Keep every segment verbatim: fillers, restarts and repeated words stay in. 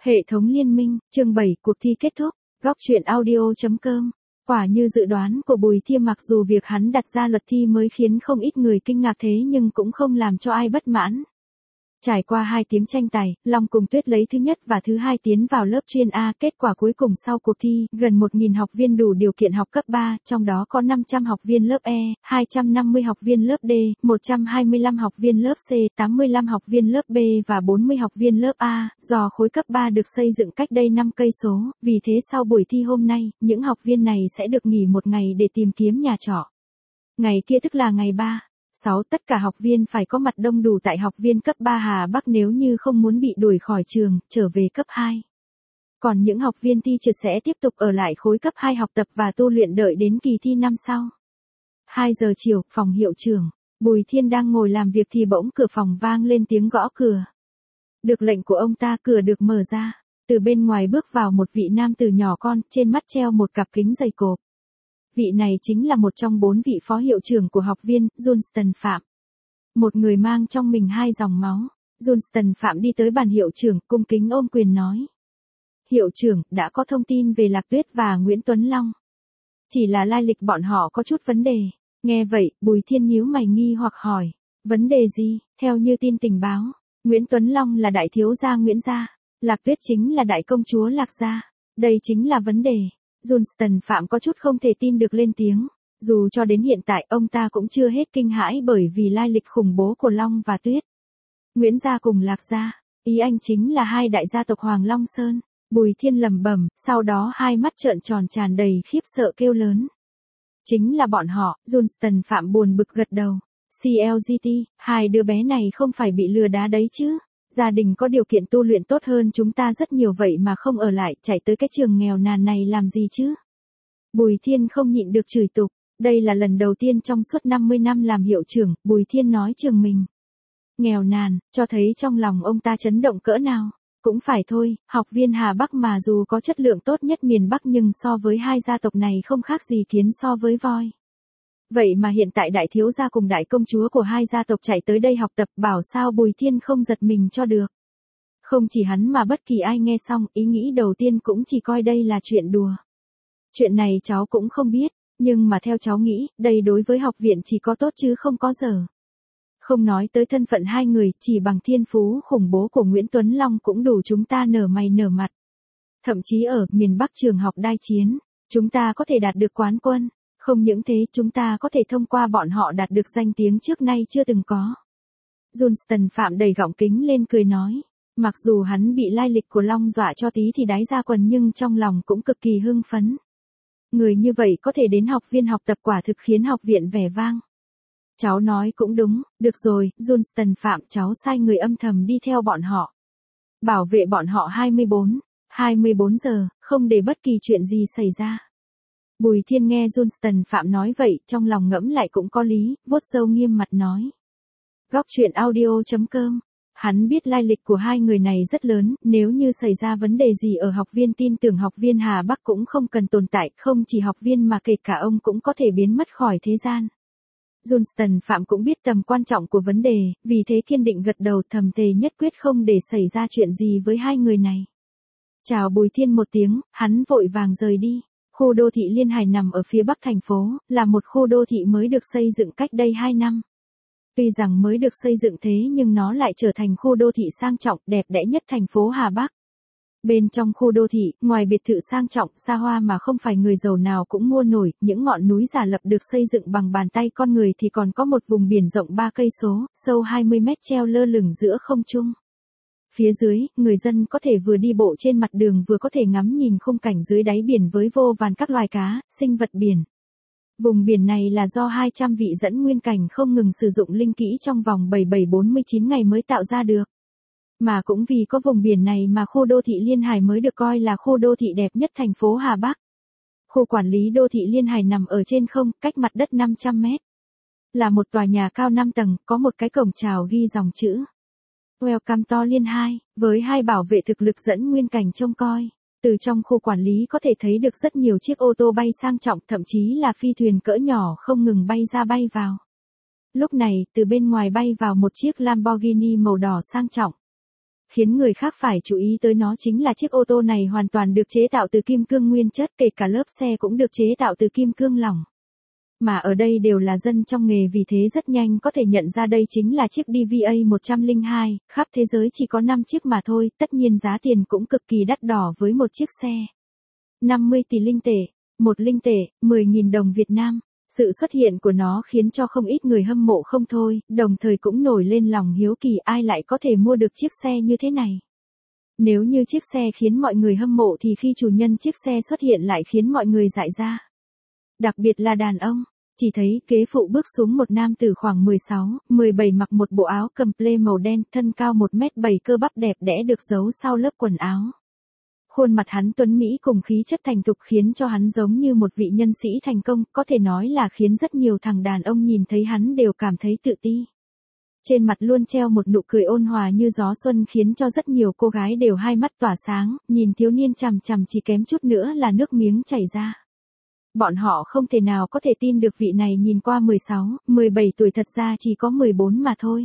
Hệ thống liên minh, chương bảy, cuộc thi kết thúc, góc truyện audio.com. Quả như dự đoán của Bùi Thiêm, mặc dù việc hắn đặt ra luật thi mới khiến không ít người kinh ngạc thế nhưng cũng không làm cho ai bất mãn. Trải qua hai tiếng tranh tài, Long cùng Tuyết lấy thứ nhất và thứ hai tiến vào lớp chuyên A. Kết quả cuối cùng sau cuộc thi, gần một nghìn học viên đủ điều kiện học cấp ba, trong đó có năm trăm học viên lớp E, hai trăm năm mươi học viên lớp D, một trăm hai mươi lăm học viên lớp C, tám mươi lăm học viên lớp B và bốn mươi học viên lớp A. Do khối cấp ba được xây dựng cách đây năm cây số, vì thế sau buổi thi hôm nay, những học viên này sẽ được nghỉ một ngày để tìm kiếm nhà trọ. Ngày kia tức là ngày ba. sáu Tất cả học viên phải có mặt đông đủ tại học viên cấp ba Hà Bắc nếu như không muốn bị đuổi khỏi trường, trở về cấp hai. Còn những học viên thi trượt sẽ tiếp tục ở lại khối cấp hai học tập và tu luyện đợi đến kỳ thi năm sau. hai giờ chiều, phòng hiệu trưởng. Bùi Thiên đang ngồi làm việc thì bỗng cửa phòng vang lên tiếng gõ cửa. Được lệnh của ông ta, cửa được mở ra. Từ bên ngoài bước vào một vị nam tử nhỏ con, trên mắt treo một cặp kính dày cộp. Vị này chính là một trong bốn vị phó hiệu trưởng của học viên, Johnston Phạm. Một người mang trong mình hai dòng máu. Johnston Phạm đi tới bàn hiệu trưởng, cung kính ôm quyền nói. Hiệu trưởng, đã có thông tin về Lạc Tuyết và Nguyễn Tuấn Long. Chỉ là lai lịch bọn họ có chút vấn đề. Nghe vậy, Bùi Thiên nhíu mày nghi hoặc hỏi. Vấn đề gì? Theo như tin tình báo, Nguyễn Tuấn Long là đại thiếu gia Nguyễn gia. Lạc Tuyết chính là đại công chúa Lạc gia. Đây chính là vấn đề. Johnston Phạm có chút không thể tin được lên tiếng. Dù cho đến hiện tại ông ta cũng chưa hết kinh hãi bởi vì lai lịch khủng bố của Long và Tuyết. Nguyễn gia cùng Lạc gia, ý anh chính là hai đại gia tộc Hoàng Long Sơn. Bùi Thiên lẩm bẩm, sau đó hai mắt trợn tròn tràn đầy khiếp sợ kêu lớn. Chính là bọn họ. Johnston Phạm buồn bực gật đầu. xê lờ giê tê, hai đứa bé này không phải bị lừa đá đấy chứ. Gia đình có điều kiện tu luyện tốt hơn chúng ta rất nhiều vậy mà không ở lại, chạy tới cái trường nghèo nàn này làm gì chứ? Bùi Thiên không nhịn được chửi tục. Đây là lần đầu tiên trong suốt năm mươi năm làm hiệu trưởng, Bùi Thiên nói trường mình nghèo nàn, cho thấy trong lòng ông ta chấn động cỡ nào. Cũng phải thôi, học viên Hà Bắc mà dù có chất lượng tốt nhất miền Bắc nhưng so với hai gia tộc này không khác gì kiến so với voi. Vậy mà hiện tại đại thiếu gia cùng đại công chúa của hai gia tộc chạy tới đây học tập, bảo sao Bùi Thiên không giật mình cho được. Không chỉ hắn mà bất kỳ ai nghe xong, ý nghĩ đầu tiên cũng chỉ coi đây là chuyện đùa. Chuyện này cháu cũng không biết, nhưng mà theo cháu nghĩ, đây đối với học viện chỉ có tốt chứ không có dở. Không nói tới thân phận hai người, chỉ bằng thiên phú khủng bố của Nguyễn Tuấn Long cũng đủ chúng ta nở mày nở mặt. Thậm chí ở miền Bắc trường học đai chiến, chúng ta có thể đạt được quán quân. Không những thế chúng ta có thể thông qua bọn họ đạt được danh tiếng trước nay chưa từng có. Johnston Phạm đầy gọng kính lên cười nói. Mặc dù hắn bị lai lịch của Long dọa cho tí thì đái ra quần nhưng trong lòng cũng cực kỳ hưng phấn. Người như vậy có thể đến học viên học tập quả thực khiến học viện vẻ vang. Cháu nói cũng đúng, được rồi, Johnston Phạm, cháu sai người âm thầm đi theo bọn họ. Bảo vệ bọn họ hai mươi bốn, hai mươi bốn giờ, không để bất kỳ chuyện gì xảy ra. Bùi Thiên nghe Johnston Phạm nói vậy, trong lòng ngẫm lại cũng có lý, vuốt râu nghiêm mặt nói. Góc truyện audio.com. Hắn biết lai lịch của hai người này rất lớn, nếu như xảy ra vấn đề gì ở học viên tin tưởng học viên Hà Bắc cũng không cần tồn tại, không chỉ học viên mà kể cả ông cũng có thể biến mất khỏi thế gian. Johnston Phạm cũng biết tầm quan trọng của vấn đề, vì thế kiên định gật đầu thầm thề nhất quyết không để xảy ra chuyện gì với hai người này. Chào Bùi Thiên một tiếng, hắn vội vàng rời đi. Khu đô thị Liên Hải nằm ở phía bắc thành phố, là một khu đô thị mới được xây dựng cách đây hai năm. Tuy rằng mới được xây dựng thế nhưng nó lại trở thành khu đô thị sang trọng, đẹp đẽ nhất thành phố Hà Bắc. Bên trong khu đô thị, ngoài biệt thự sang trọng, xa hoa mà không phải người giàu nào cũng mua nổi, những ngọn núi giả lập được xây dựng bằng bàn tay con người thì còn có một vùng biển rộng ba cây số, sâu hai mươi mét treo lơ lửng giữa không trung. Phía dưới, người dân có thể vừa đi bộ trên mặt đường vừa có thể ngắm nhìn khung cảnh dưới đáy biển với vô vàn các loài cá, sinh vật biển. Vùng biển này là do hai trăm vị dẫn nguyên cảnh không ngừng sử dụng linh kỹ trong vòng bảy bảy bốn mươi chín ngày mới tạo ra được. Mà cũng vì có vùng biển này mà khu đô thị Liên Hải mới được coi là khu đô thị đẹp nhất thành phố Hà Bắc. Khu quản lý đô thị Liên Hải nằm ở trên không, cách mặt đất năm trăm mét. Là một tòa nhà cao năm tầng, có một cái cổng chào ghi dòng chữ Welcome to Liên Hải, với hai bảo vệ thực lực dẫn nguyên cảnh trông coi. Từ trong khu quản lý có thể thấy được rất nhiều chiếc ô tô bay sang trọng, thậm chí là phi thuyền cỡ nhỏ không ngừng bay ra bay vào. Lúc này, từ bên ngoài bay vào một chiếc Lamborghini màu đỏ sang trọng. khiến người khác phải chú ý tới nó chính là chiếc ô tô này hoàn toàn được chế tạo từ kim cương nguyên chất, kể cả lớp xe cũng được chế tạo từ kim cương lỏng. Mà ở đây đều là dân trong nghề, vì thế rất nhanh có thể nhận ra đây chính là chiếc đê vê a một không hai, khắp thế giới chỉ có năm chiếc mà thôi, tất nhiên giá tiền cũng cực kỳ đắt đỏ với một chiếc xe. năm mươi tỷ linh tệ, một linh tệ, mười nghìn đồng Việt Nam. Sự xuất hiện của nó khiến cho không ít người hâm mộ không thôi, đồng thời cũng nổi lên lòng hiếu kỳ ai lại có thể mua được chiếc xe như thế này. Nếu như chiếc xe khiến mọi người hâm mộ thì khi chủ nhân chiếc xe xuất hiện lại khiến mọi người dại ra. Đặc biệt là đàn ông, chỉ thấy kế phụ bước xuống một nam tử khoảng mười sáu, mười bảy mặc một bộ áo comple màu đen, thân cao một mét bảy, cơ bắp đẹp đẽ được giấu sau lớp quần áo. Khuôn mặt hắn tuấn mỹ cùng khí chất thành thục khiến cho hắn giống như một vị nhân sĩ thành công, có thể nói là khiến rất nhiều thằng đàn ông nhìn thấy hắn đều cảm thấy tự ti. Trên mặt luôn treo một nụ cười ôn hòa như gió xuân khiến cho rất nhiều cô gái đều hai mắt tỏa sáng, nhìn thiếu niên chằm chằm chỉ kém chút nữa là nước miếng chảy ra. Bọn họ không thể nào có thể tin được vị này nhìn qua mười sáu, mười bảy tuổi thật ra chỉ có mười bốn mà thôi.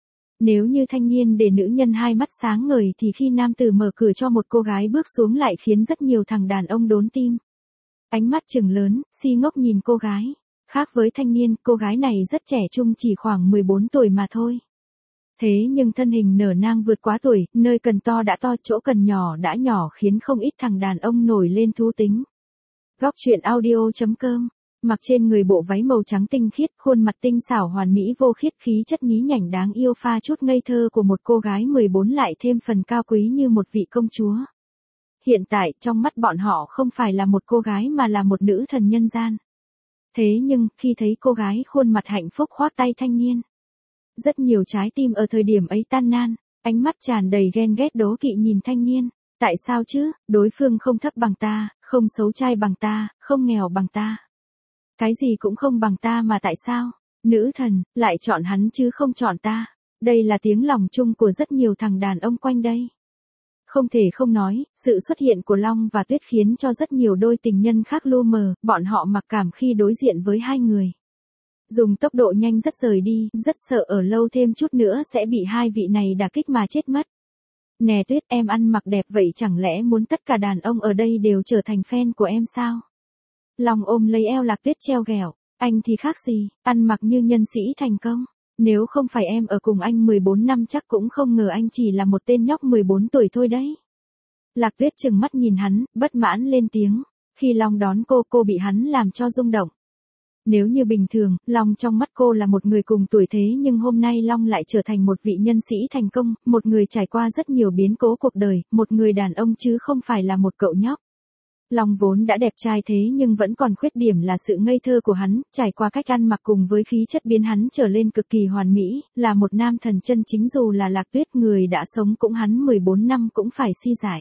Nếu như thanh niên để nữ nhân hai mắt sáng ngời thì khi nam tử mở cửa cho một cô gái bước xuống lại khiến rất nhiều thằng đàn ông đốn tim. Ánh mắt trừng lớn, si ngốc nhìn cô gái. Khác với thanh niên, cô gái này rất trẻ trung, chỉ khoảng mười bốn tuổi mà thôi. Thế nhưng thân hình nở nang vượt quá tuổi, nơi cần to đã to, chỗ cần nhỏ đã nhỏ khiến không ít thằng đàn ông nổi lên thú tính. Góc truyện audio chấm com. Mặc trên người bộ váy màu trắng tinh khiết, khuôn mặt tinh xảo hoàn mỹ vô khiết, khí chất nhí nhảnh đáng yêu pha chút ngây thơ của một cô gái mười bốn lại thêm phần cao quý như một vị công chúa. Hiện tại, trong mắt bọn họ không phải là một cô gái mà là một nữ thần nhân gian. Thế nhưng, khi thấy cô gái khuôn mặt hạnh phúc khoác tay thanh niên, rất nhiều trái tim ở thời điểm ấy tan nan, ánh mắt tràn đầy ghen ghét đố kỵ nhìn thanh niên. Tại sao chứ, đối phương không thấp bằng ta, không xấu trai bằng ta, không nghèo bằng ta. Cái gì cũng không bằng ta mà tại sao? Nữ thần, lại chọn hắn chứ không chọn ta. Đây là tiếng lòng chung của rất nhiều thằng đàn ông quanh đây. Không thể không nói, sự xuất hiện của Long và Tuyết khiến cho rất nhiều đôi tình nhân khác lu mờ, bọn họ mặc cảm khi đối diện với hai người. Dùng tốc độ nhanh rất rời đi, rất sợ ở lâu thêm chút nữa sẽ bị hai vị này đả kích mà chết mất. Nè Tuyết, em ăn mặc đẹp vậy chẳng lẽ muốn tất cả đàn ông ở đây đều trở thành fan của em sao? Long ôm lấy eo Lạc Tuyết treo ghẹo, anh thì khác gì, ăn mặc như nhân sĩ thành công. Nếu không phải em ở cùng anh mười bốn năm chắc cũng không ngờ anh chỉ là một tên nhóc mười bốn tuổi thôi đấy. Lạc Tuyết trừng mắt nhìn hắn, bất mãn lên tiếng. Khi Long đón cô, cô bị hắn làm cho rung động. Nếu như bình thường, Long trong mắt cô là một người cùng tuổi, thế nhưng hôm nay Long lại trở thành một vị nhân sĩ thành công, một người trải qua rất nhiều biến cố cuộc đời, một người đàn ông chứ không phải là một cậu nhóc. Long vốn đã đẹp trai thế nhưng vẫn còn khuyết điểm là sự ngây thơ của hắn, trải qua cách ăn mặc cùng với khí chất biến hắn trở lên cực kỳ hoàn mỹ, là một nam thần chân chính. Dù là Lạc Tuyết, người đã sống cũng hắn mười bốn năm cũng phải si dại.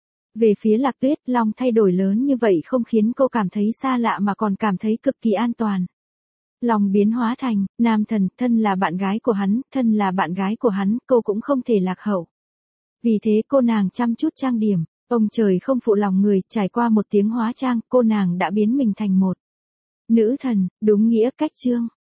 Về phía Lạc Tuyết, Long thay đổi lớn như vậy không khiến cô cảm thấy xa lạ mà còn cảm thấy cực kỳ an toàn. Long biến hóa thành nam thần, thân là bạn gái của hắn, thân là bạn gái của hắn, cô cũng không thể lạc hậu. Vì thế cô nàng chăm chút trang điểm. Ông trời không phụ lòng người, trải qua một tiếng hóa trang, cô nàng đã biến mình thành một nữ thần, đúng nghĩa cách chương.